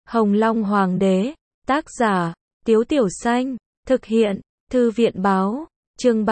Hồng Long Hoàng đế, tác giả, Tiếu Tiểu Xanh, thực hiện, Thư viện báo, chương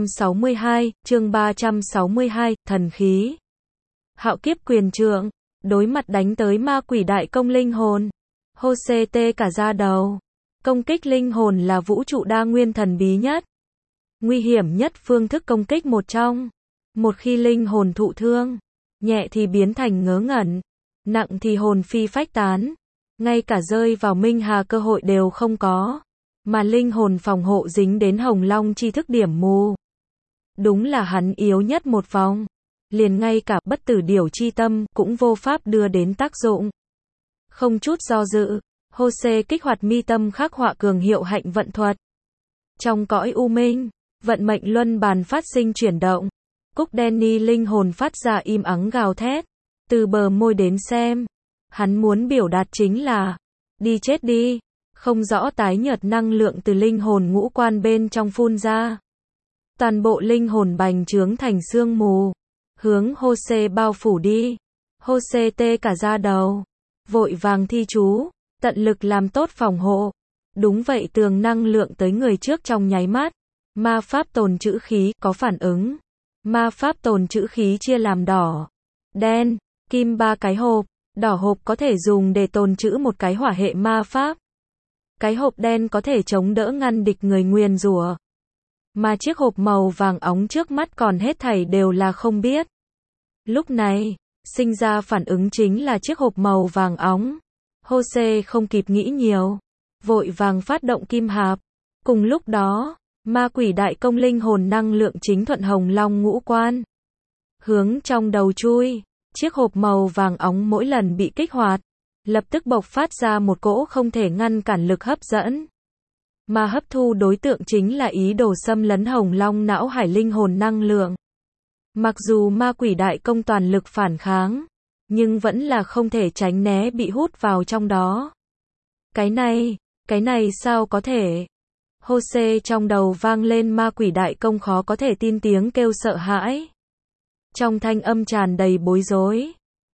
362, thần khí. Hạo kiếp quyền trượng, đối mặt đánh tới ma quỷ đại công linh hồn. Hô-xê tê cả da đầu. Công kích linh hồn là vũ trụ đa nguyên thần bí nhất, nguy hiểm nhất phương thức công kích một trong. Một khi linh hồn thụ thương, nhẹ thì biến thành ngớ ngẩn, nặng thì hồn phi phách tán, ngay cả rơi vào minh hà cơ hội đều không có. Mà linh hồn phòng hộ dính đến Hồng Long chi thức điểm mù. Đúng là hắn yếu nhất một vòng, liền ngay cả bất tử điểu chi tâm cũng vô pháp đưa đến tác dụng. Không chút do dự, Hô-xê kích hoạt mi tâm khắc họa cường hiệu hạnh vận thuật. Trong cõi u minh, vận mệnh luân bàn phát sinh chuyển động. Cúc Danny linh hồn phát ra im ắng gào thét. Từ bờ môi đến xem, hắn muốn biểu đạt chính là đi chết đi. Không rõ tái nhợt năng lượng từ linh hồn ngũ quan bên trong phun ra. Toàn bộ linh hồn bành trướng thành sương mù, hướng Hô-xê bao phủ đi. Hô-xê tê cả da đầu, vội vàng thi chú, tận lực làm tốt phòng hộ. Đúng vậy, tường năng lượng tới người trước trong nháy mắt. Ma pháp tồn trữ khí có phản ứng. Ma pháp tồn trữ khí chia làm đỏ, đen, kim 3 cái hộp. Đỏ hộp có thể dùng để tồn trữ một cái hỏa hệ ma pháp. Cái hộp đen có thể chống đỡ ngăn địch người nguyền rủa. Mà chiếc hộp màu vàng óng trước mắt còn hết thảy đều là không biết. Lúc này, sinh ra phản ứng chính là chiếc hộp màu vàng óng. Hô-xê không kịp nghĩ nhiều, vội vàng phát động kim hạp. Cùng lúc đó, ma quỷ đại công linh hồn năng lượng chính thuận Hồng Long ngũ quan, hướng trong đầu chui. Chiếc hộp màu vàng óng mỗi lần bị kích hoạt, lập tức bộc phát ra một cỗ không thể ngăn cản lực hấp dẫn. Mà hấp thu đối tượng chính là ý đồ xâm lấn Hồng Long não hải linh hồn năng lượng. Mặc dù ma quỷ đại công toàn lực phản kháng, nhưng vẫn là không thể tránh né bị hút vào trong đó. Cái này sao có thể? Hô-xê trong đầu vang lên ma quỷ đại công khó có thể tin tiếng kêu sợ hãi. Trong thanh âm tràn đầy bối rối.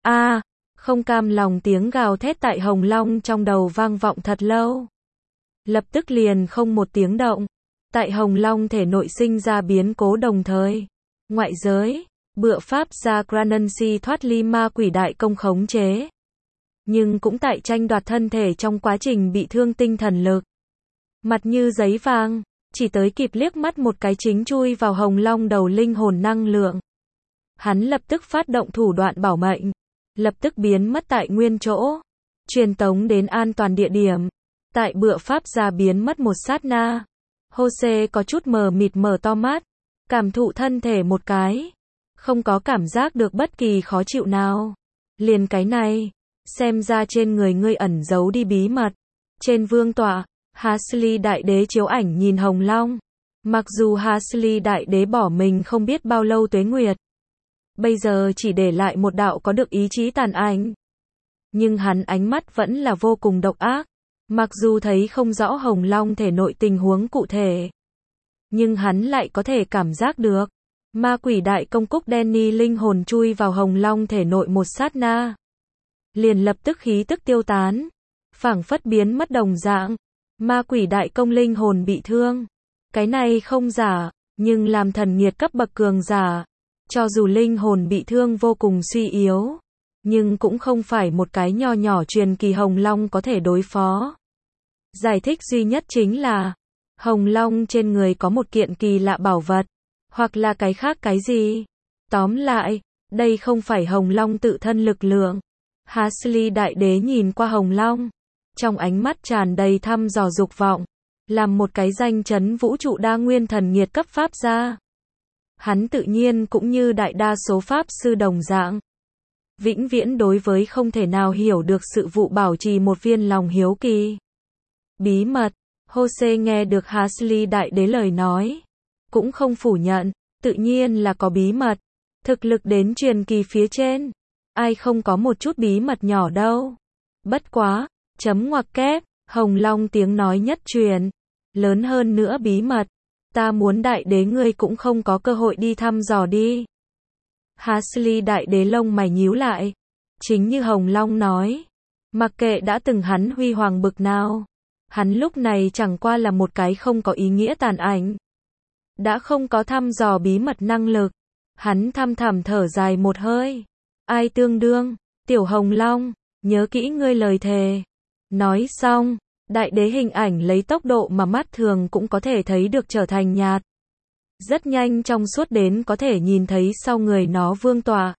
Không cam lòng tiếng gào thét tại Hồng Long trong đầu vang vọng thật lâu. Lập tức liền không một tiếng động. Tại Hồng Long thể nội sinh ra biến cố đồng thời. Ngoại giới, bựa pháp gia Granancy thoát ly ma quỷ đại công khống chế. Nhưng cũng tại tranh đoạt thân thể trong quá trình bị thương tinh thần lực. Mặt như giấy vàng, chỉ tới kịp liếc mắt một cái chính chui vào Hồng Long đầu linh hồn năng lượng. Hắn lập tức phát động thủ đoạn bảo mệnh, lập tức biến mất tại nguyên chỗ, truyền tống đến an toàn địa điểm. Tại bựa pháp gia biến mất một sát na, Hô-xê có chút mờ mịt mở to mắt, cảm thụ thân thể một cái, không có cảm giác được bất kỳ khó chịu nào. Liền cái này, xem ra trên người ngươi ẩn giấu đi bí mật. Trên vương tọa, Hasley đại đế chiếu ảnh nhìn Hồng Long. Mặc dù Hasley đại đế bỏ mình không biết bao lâu tuế nguyệt, bây giờ chỉ để lại một đạo có được ý chí tàn ảnh. Nhưng hắn ánh mắt vẫn là vô cùng độc ác. Mặc dù thấy không rõ Hồng Long thể nội tình huống cụ thể, nhưng hắn lại có thể cảm giác được. Ma quỷ đại công Cúc Danny linh hồn chui vào Hồng Long thể nội một sát na, liền lập tức khí tức tiêu tán, phảng phất biến mất đồng dạng. Ma quỷ đại công linh hồn bị thương. Cái này không giả, nhưng làm thần nghiệt cấp bậc cường giả, cho dù linh hồn bị thương vô cùng suy yếu, nhưng cũng không phải một cái nho nhỏ truyền kỳ Hồng Long có thể đối phó. Giải thích duy nhất chính là, Hồng Long trên người có một kiện kỳ lạ bảo vật, hoặc là cái khác cái gì. Tóm lại, đây không phải Hồng Long tự thân lực lượng. Hasley đại đế nhìn qua Hồng Long, trong ánh mắt tràn đầy thăm dò dục vọng, làm một cái danh chấn vũ trụ đa nguyên thần nghiệt cấp pháp gia. Hắn tự nhiên cũng như đại đa số pháp sư đồng dạng, vĩnh viễn đối với không thể nào hiểu được sự vụ bảo trì một viên lòng hiếu kỳ. Bí mật. Hô-xê nghe được Hasley đại đế lời nói, cũng không phủ nhận, tự nhiên là có bí mật. Thực lực đến truyền kỳ phía trên, ai không có một chút bí mật nhỏ đâu. Bất quá, chấm ngoặc kép, Hồng Long tiếng nói nhất truyền, lớn hơn nữa bí mật, ta muốn đại đế ngươi cũng không có cơ hội đi thăm dò đi. Hasley đại đế lông mày nhíu lại, chính như Hồng Long nói, Mặc kệ đã từng hắn huy hoàng bực nào, hắn lúc này chẳng qua là một cái không có ý nghĩa tàn ảnh. Đã không có thăm dò bí mật năng lực, hắn thăm thẳm thở dài một hơi. Ai tương đương, Tiểu Hồng Long, nhớ kỹ ngươi lời thề. Nói xong, đại đế hình ảnh lấy tốc độ mà mắt thường cũng có thể thấy được trở thành nhạt. Rất nhanh trong suốt đến có thể nhìn thấy sau người nó vương tọa.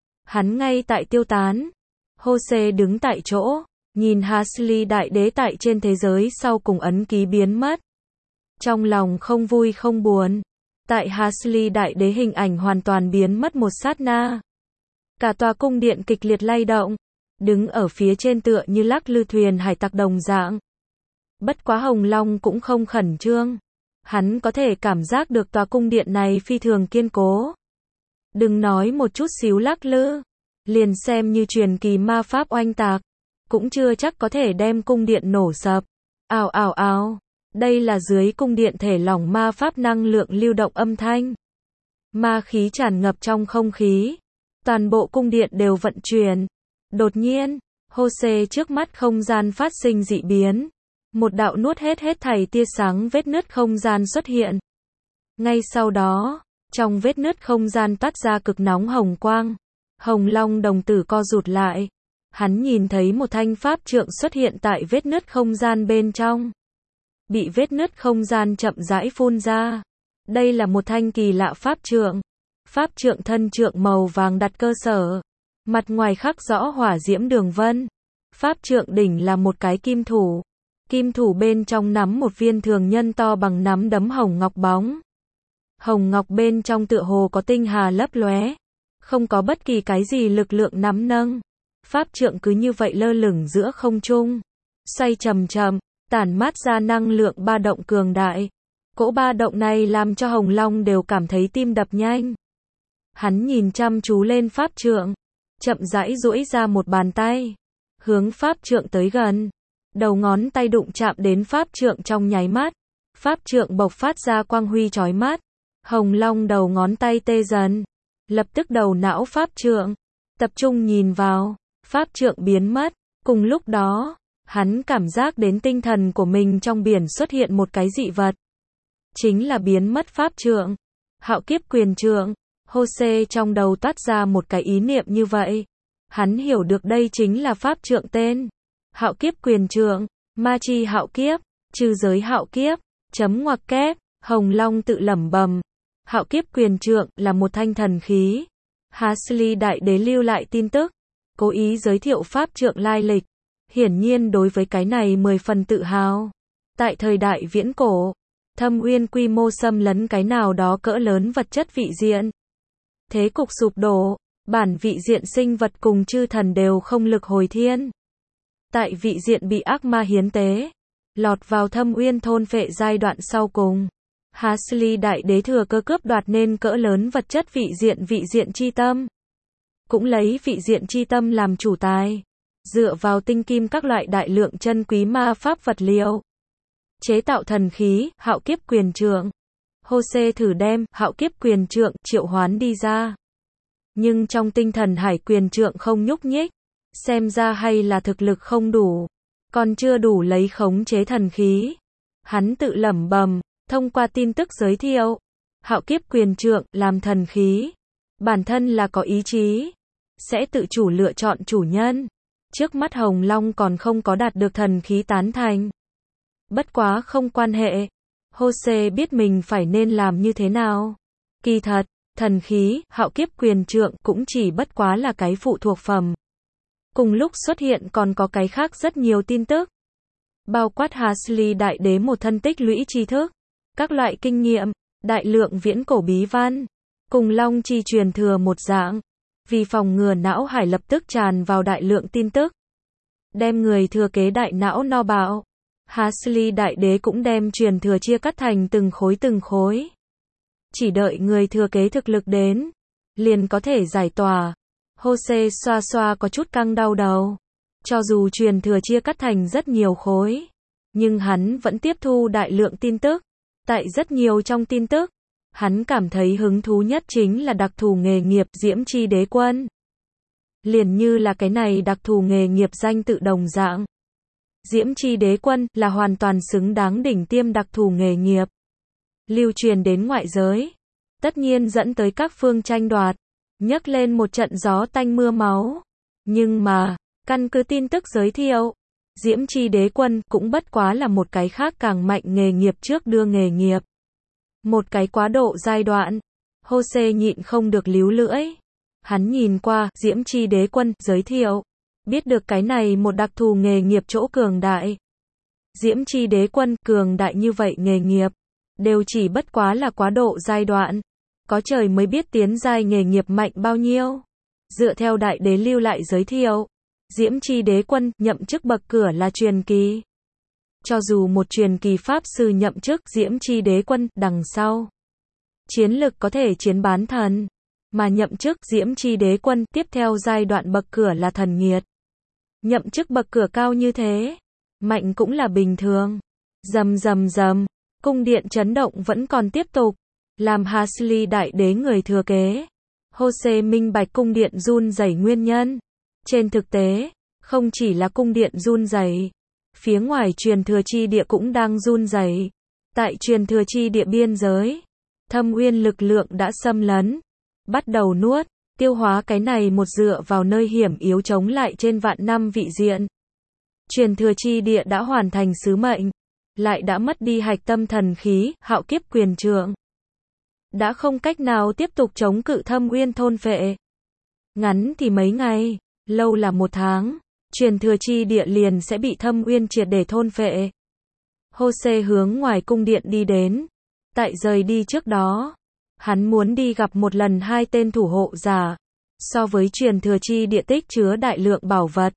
Hắn ngay tại tiêu tán. Jose đứng tại chỗ, nhìn Huxley đại đế tại trên thế giới sau cùng ấn ký biến mất. Trong lòng không vui không buồn. Tại Huxley đại đế hình ảnh hoàn toàn biến mất một sát na. Cả tòa cung điện kịch liệt lay động, đứng ở phía trên tựa như lắc lư thuyền hải tặc đồng dạng. Bất quá Hồng Long cũng không khẩn trương. Hắn có thể cảm giác được tòa cung điện này phi thường kiên cố. Đừng nói một chút xíu lắc lư, liền xem như truyền kỳ ma pháp oanh tạc, cũng chưa chắc có thể đem cung điện nổ sập. Ào ào ào, đây là dưới cung điện thể lỏng ma pháp năng lượng lưu động âm thanh. Ma khí tràn ngập trong không khí. Toàn bộ cung điện đều vận chuyển. Đột nhiên, Jose trước mắt không gian phát sinh dị biến. Một đạo nuốt hết thảy tia sáng vết nứt không gian xuất hiện. Ngay sau đó, trong vết nứt không gian toát ra cực nóng hồng quang. Hồng Long đồng tử co rụt lại. Hắn nhìn thấy một thanh pháp trượng xuất hiện tại vết nứt không gian bên trong. Bị vết nứt không gian chậm rãi phun ra. Đây là một thanh kỳ lạ pháp trượng. Pháp trượng thân trượng màu vàng đặt cơ sở. Mặt ngoài khắc rõ hỏa diễm đường vân. Pháp trượng đỉnh là một cái kim thủ. Kim thủ bên trong nắm một viên thường nhân to bằng nắm đấm hồng ngọc bóng. Hồng ngọc bên trong tựa hồ có tinh hà lấp lóe. Không có bất kỳ cái gì lực lượng nắm nâng. Pháp trượng cứ như vậy lơ lửng giữa không trung. Xoay chậm chậm, tản mát ra năng lượng ba động cường đại. Cỗ ba động này làm cho Hồng Long đều cảm thấy tim đập nhanh. Hắn nhìn chăm chú lên pháp trượng. Chậm rãi duỗi ra một bàn tay. Hướng pháp trượng tới gần. Đầu ngón tay đụng chạm đến pháp trượng trong nháy mắt. Pháp trượng bộc phát ra quang huy chói mắt. Hồng Long đầu ngón tay tê dần. Lập tức đầu não pháp trượng. Tập trung nhìn vào. Pháp trượng biến mất. Cùng lúc đó, hắn cảm giác đến tinh thần của mình trong biển xuất hiện một cái dị vật. Chính là biến mất pháp trượng. Hạo kiếp quyền trượng. Jose trong đầu toát ra một cái ý niệm như vậy. Hắn hiểu được đây chính là pháp trượng tên. Hạo kiếp quyền trượng, ma chi hạo kiếp, trừ giới hạo kiếp, chấm ngoặc kép, Hồng Long tự lẩm bẩm. Hạo kiếp quyền trượng là một thanh thần khí. Huxley đại đế lưu lại tin tức, cố ý giới thiệu pháp trượng lai lịch. Hiển nhiên đối với cái này 10 phần tự hào. Tại thời đại viễn cổ, thâm uyên quy mô xâm lấn cái nào đó cỡ lớn vật chất vị diện. Thế cục sụp đổ, bản vị diện sinh vật cùng chư thần đều không lực hồi thiên. Tại vị diện bị ác ma hiến tế, lọt vào thâm uyên thôn phệ giai đoạn sau cùng. Huxley đại đế thừa cơ cướp đoạt nên cỡ lớn vật chất vị diện chi tâm. Cũng lấy vị diện chi tâm làm chủ tài. Dựa vào tinh kim các loại đại lượng chân quý ma pháp vật liệu. Chế tạo thần khí, hạo kiếp quyền trượng. Jose thử đem hạo kiếp quyền trượng triệu hoán đi ra. Nhưng trong tinh thần hải quyền trượng không nhúc nhích. Xem ra hay là thực lực không đủ. Còn chưa đủ lấy khống chế thần khí. Hắn tự lẩm bẩm, thông qua tin tức giới thiệu. Hạo kiếp quyền trượng làm thần khí. Bản thân là có ý chí. Sẽ tự chủ lựa chọn chủ nhân. Trước mắt Hồng Long còn không có đạt được thần khí tán thành. Bất quá không quan hệ. Jose biết mình phải nên làm như thế nào. Kỳ thật, thần khí, hạo kiếp quyền trượng cũng chỉ bất quá là cái phụ thuộc phẩm. Cùng lúc xuất hiện còn có cái khác rất nhiều tin tức. Bao quát Huxley đại đế một thân tích lũy tri thức. Các loại kinh nghiệm, đại lượng viễn cổ bí văn. Cùng Long chi truyền thừa một dạng. Vì phòng ngừa não hải lập tức tràn vào đại lượng tin tức. Đem người thừa kế đại não no bạo. Huxley đại đế cũng đem truyền thừa chia cắt thành từng khối. Chỉ đợi người thừa kế thực lực đến, liền có thể giải tỏa. Jose xoa xoa có chút căng đau đầu. Cho dù truyền thừa chia cắt thành rất nhiều khối, nhưng hắn vẫn tiếp thu đại lượng tin tức. Tại rất nhiều trong tin tức, hắn cảm thấy hứng thú nhất chính là đặc thù nghề nghiệp Diễm Chi Đế Quân. Liền như là cái này đặc thù nghề nghiệp danh tự đồng dạng. Diễm Chi Đế Quân là hoàn toàn xứng đáng đỉnh tiêm đặc thù nghề nghiệp. Lưu truyền đến ngoại giới. Tất nhiên dẫn tới các phương tranh đoạt. Nhấc lên một trận gió tanh mưa máu. Nhưng mà, căn cứ tin tức giới thiệu, Diễm Chi Đế Quân cũng bất quá là một cái khác càng mạnh nghề nghiệp trước đưa nghề nghiệp. Một cái quá độ giai đoạn. Jose nhịn không được líu lưỡi. Hắn nhìn qua Diễm Chi Đế Quân giới thiệu, biết được cái này một đặc thù nghề nghiệp chỗ cường đại. Diễm Chi Đế Quân cường đại như vậy nghề nghiệp, đều chỉ bất quá là quá độ giai đoạn. Có trời mới biết tiến giai nghề nghiệp mạnh bao nhiêu. Dựa theo đại đế lưu lại giới thiệu, Diễm Chi Đế Quân nhậm chức bậc cửa là truyền kỳ. Cho dù một truyền kỳ pháp sư nhậm chức Diễm Chi Đế Quân đằng sau, chiến lực có thể chiến bán thần, mà nhậm chức Diễm Chi Đế Quân tiếp theo giai đoạn bậc cửa là thần nghiệt. Nhậm chức bậc cửa cao như thế, mạnh cũng là bình thường. Rầm rầm rầm, cung điện chấn động vẫn còn tiếp tục, làm Hasley đại đế người thừa kế. Jose minh bạch cung điện run rẩy nguyên nhân. Trên thực tế, không chỉ là cung điện run rẩy, phía ngoài truyền thừa chi địa cũng đang run rẩy. Tại truyền thừa chi địa biên giới, thâm uyên lực lượng đã xâm lấn, bắt đầu nuốt, tiêu hóa cái này một dựa vào nơi hiểm yếu chống lại trên vạn năm vị diện. Truyền thừa chi địa đã hoàn thành sứ mệnh, lại đã mất đi hạch tâm thần khí, hạo kiếp quyền trượng. Đã không cách nào tiếp tục chống cự thâm uyên thôn phệ. Ngắn thì mấy ngày, lâu là một tháng, truyền thừa chi địa liền sẽ bị thâm uyên triệt để thôn phệ. Jose hướng ngoài cung điện đi đến. Tại rời đi trước đó, hắn muốn đi gặp một lần hai tên thủ hộ giả. So với truyền thừa chi địa tích chứa đại lượng bảo vật,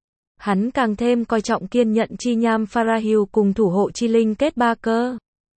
hắn càng thêm coi trọng kiên nhận chi nham Farahil cùng thủ hộ chi linh kết ba cơ.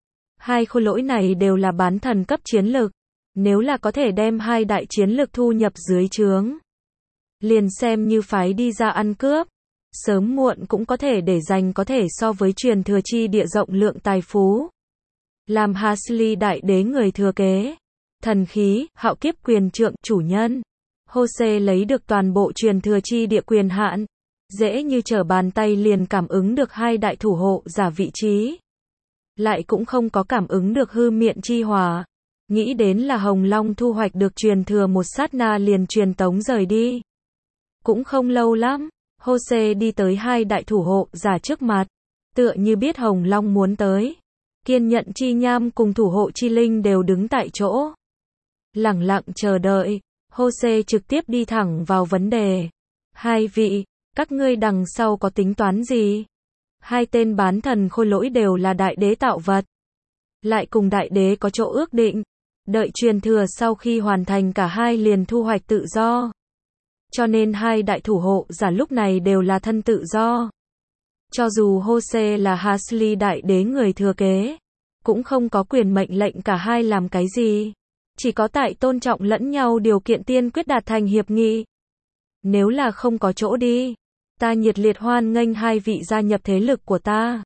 Hai khối lỗi này đều là bán thần cấp chiến lực. Nếu là có thể đem hai đại chiến lực thu nhập dưới trướng, liền xem như phái đi ra ăn cướp, sớm muộn cũng có thể để dành có thể so với truyền thừa chi địa rộng lượng tài phú. Làm Hasley đại đế người thừa kế, thần khí, hạo kiếp quyền trượng, chủ nhân. Jose lấy được toàn bộ truyền thừa chi địa quyền hạn, dễ như trở bàn tay liền cảm ứng được hai đại thủ hộ giả vị trí. Lại cũng không có cảm ứng được hư miện chi hỏa. Nghĩ đến là Hồng Long thu hoạch được truyền thừa một sát na liền truyền tống rời đi. Cũng không lâu lắm, Jose đi tới hai đại thủ hộ giả trước mặt, tựa như biết Hồng Long muốn tới. Kiên nhận chi nham cùng thủ hộ chi linh đều đứng tại chỗ, lẳng lặng chờ đợi. Jose trực tiếp đi thẳng vào vấn đề. Hai vị, các ngươi đằng sau có tính toán gì? Hai tên bán thần khôi lỗi đều là đại đế tạo vật, lại cùng đại đế có chỗ ước định. Đợi truyền thừa sau khi hoàn thành cả hai liền thu hoạch tự do. Cho nên hai đại thủ hộ giả lúc này đều là thân tự do. Cho dù Jose là Hasley đại đế người thừa kế, cũng không có quyền mệnh lệnh cả hai làm cái gì. Chỉ có tại tôn trọng lẫn nhau điều kiện tiên quyết đạt thành hiệp nghị. Nếu là không có chỗ đi, ta nhiệt liệt hoan nghênh hai vị gia nhập thế lực của ta.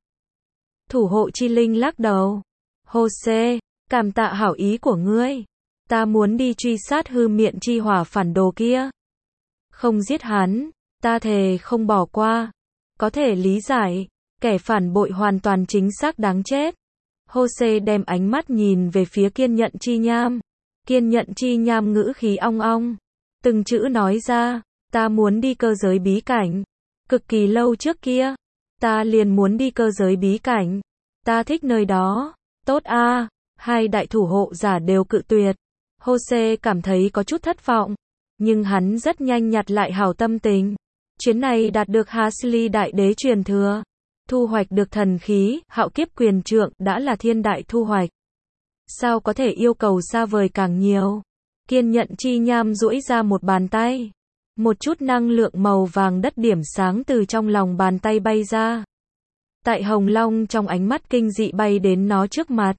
Thủ hộ chi linh lắc đầu. Jose, cảm tạ hảo ý của ngươi. Ta muốn đi truy sát hư miện chi hỏa phản đồ kia. Không giết hắn, ta thề không bỏ qua. Có thể lý giải, kẻ phản bội hoàn toàn chính xác đáng chết. Jose đem ánh mắt nhìn về phía kiên nhận chi nham. Kiên nhận chi nham ngữ khí ong ong. Từng chữ nói ra, ta muốn đi cơ giới bí cảnh. Cực kỳ lâu trước kia, ta liền muốn đi cơ giới bí cảnh. Ta thích nơi đó. Tốt a. Hai đại thủ hộ giả đều cự tuyệt. Jose cảm thấy có chút thất vọng, nhưng hắn rất nhanh nhặt lại hảo tâm tình. Chuyến này đạt được Hasley đại đế truyền thừa, thu hoạch được thần khí, hạo kiếp quyền trượng đã là thiên đại thu hoạch. Sao có thể yêu cầu xa vời càng nhiều? Kiên nhận chi nham duỗi ra một bàn tay. Một chút năng lượng màu vàng đất điểm sáng từ trong lòng bàn tay bay ra. Tại Hồng Long trong ánh mắt kinh dị bay đến nó trước mặt.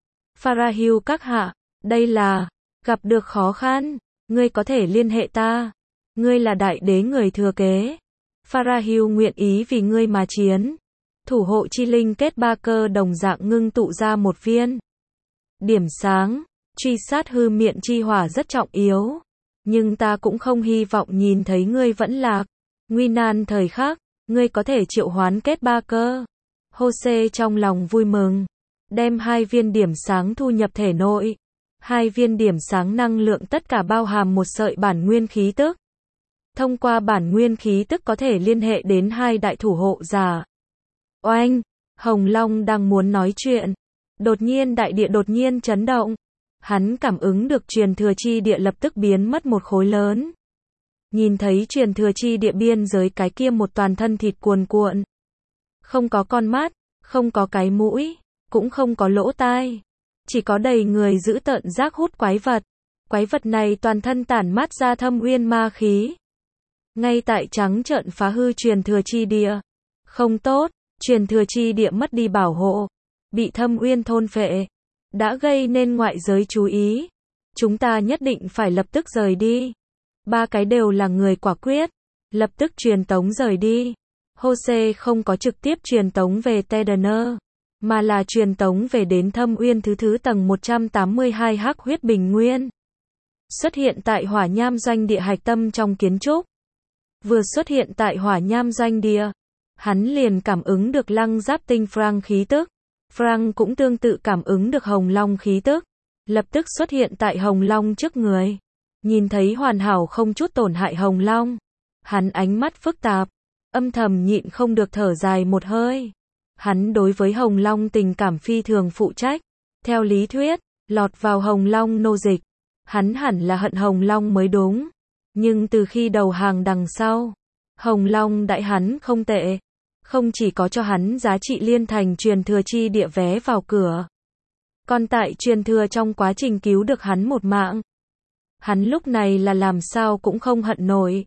Farahil các hạ, đây là, gặp được khó khăn, ngươi có thể liên hệ ta. Ngươi là đại đế người thừa kế. Farahil nguyện ý vì ngươi mà chiến. Thủ hộ chi linh kết ba cơ đồng dạng ngưng tụ ra một viên điểm sáng. Truy sát hư miện chi hỏa rất trọng yếu. Nhưng ta cũng không hy vọng nhìn thấy ngươi vẫn lạc. Nguy nan thời khắc, ngươi có thể triệu hoán kết ba cơ. Jose trong lòng vui mừng. Đem 2 viên điểm sáng thu nhập thể nội. 2 viên điểm sáng năng lượng tất cả bao hàm một sợi bản nguyên khí tức. Thông qua bản nguyên khí tức có thể liên hệ đến 2 đại thủ hộ giả. Oanh! Hồng Long đang muốn nói chuyện. Đột nhiên đại địa đột nhiên chấn động. Hắn cảm ứng được truyền thừa chi địa lập tức biến mất một khối lớn. Nhìn thấy truyền thừa chi địa biên giới cái kia một toàn thân thịt cuồn cuộn. Không có con mắt, không có cái mũi, cũng không có lỗ tai. Chỉ có đầy người giữ tợn rác hút quái vật. Quái vật này toàn thân tản mát ra thâm uyên ma khí. Ngay tại trắng trợn phá hư truyền thừa chi địa. Không tốt, truyền thừa chi địa mất đi bảo hộ. Bị thâm uyên thôn phệ. Đã gây nên ngoại giới chú ý. Chúng ta nhất định phải lập tức rời đi. 3 cái đều là người quả quyết. Lập tức truyền tống rời đi. Jose không có trực tiếp truyền tống về Tedener, mà là truyền tống về đến thâm uyên thứ tầng 182 hắc huyết bình nguyên. Xuất hiện tại hỏa nham doanh địa hạch tâm trong kiến trúc. Vừa xuất hiện tại hỏa nham doanh địa, hắn liền cảm ứng được lăng giáp tinh Frank khí tức. Frank cũng tương tự cảm ứng được hồng long khí tức. Lập tức xuất hiện tại hồng long trước người. Nhìn thấy hoàn hảo không chút tổn hại hồng long. Hắn ánh mắt phức tạp. Âm thầm nhịn không được thở dài một hơi. Hắn đối với hồng long tình cảm phi thường phụ trách. Theo lý thuyết, lọt vào hồng long nô dịch. Hắn hẳn là hận hồng long mới đúng. Nhưng từ khi đầu hàng đằng sau, hồng long đại hắn không tệ. Không chỉ có cho hắn giá trị liên thành truyền thừa chi địa vé vào cửa. Còn tại truyền thừa trong quá trình cứu được hắn một mạng. Hắn lúc này là làm sao cũng không hận nổi.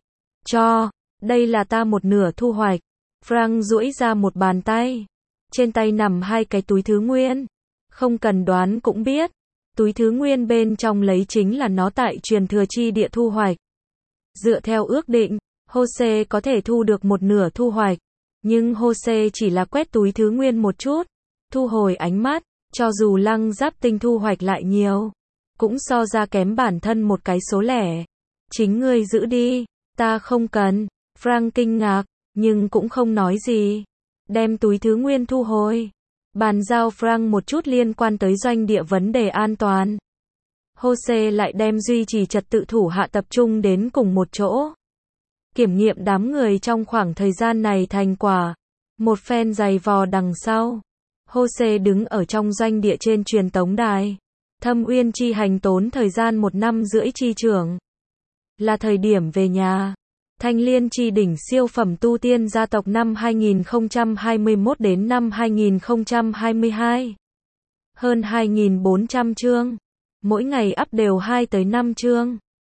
Đây là ta một nửa thu hoạch. Frank duỗi ra một bàn tay. Trên tay nằm 2 cái túi thứ nguyên. Không cần đoán cũng biết. Túi thứ nguyên bên trong lấy chính là nó tại truyền thừa chi địa thu hoạch. Dựa theo ước định, Jose có thể thu được một nửa thu hoạch. Nhưng Jose chỉ là quét túi thứ nguyên một chút. Thu hồi ánh mắt, cho dù lăng giáp tinh thu hoạch lại nhiều. Cũng so ra kém bản thân một cái số lẻ. Chính ngươi giữ đi, ta không cần. Frank kinh ngạc, nhưng cũng không nói gì. Đem túi thứ nguyên thu hồi. Bàn giao Frank một chút liên quan tới doanh địa vấn đề an toàn. Jose lại đem duy trì trật tự thủ hạ tập trung đến cùng một chỗ. Kiểm nghiệm đám người trong khoảng thời gian này thành quả. Một phen giày vò đằng sau. Jose đứng ở trong doanh địa trên truyền tống đài. Thâm uyên chi hành tốn thời gian 1 năm rưỡi chi trưởng. Là thời điểm về nhà. Thanh Liên chi đỉnh siêu phẩm tu tiên gia tộc năm 2021 đến năm 2022. Hơn 2.400 chương. Mỗi ngày up đều 2 tới 5 chương.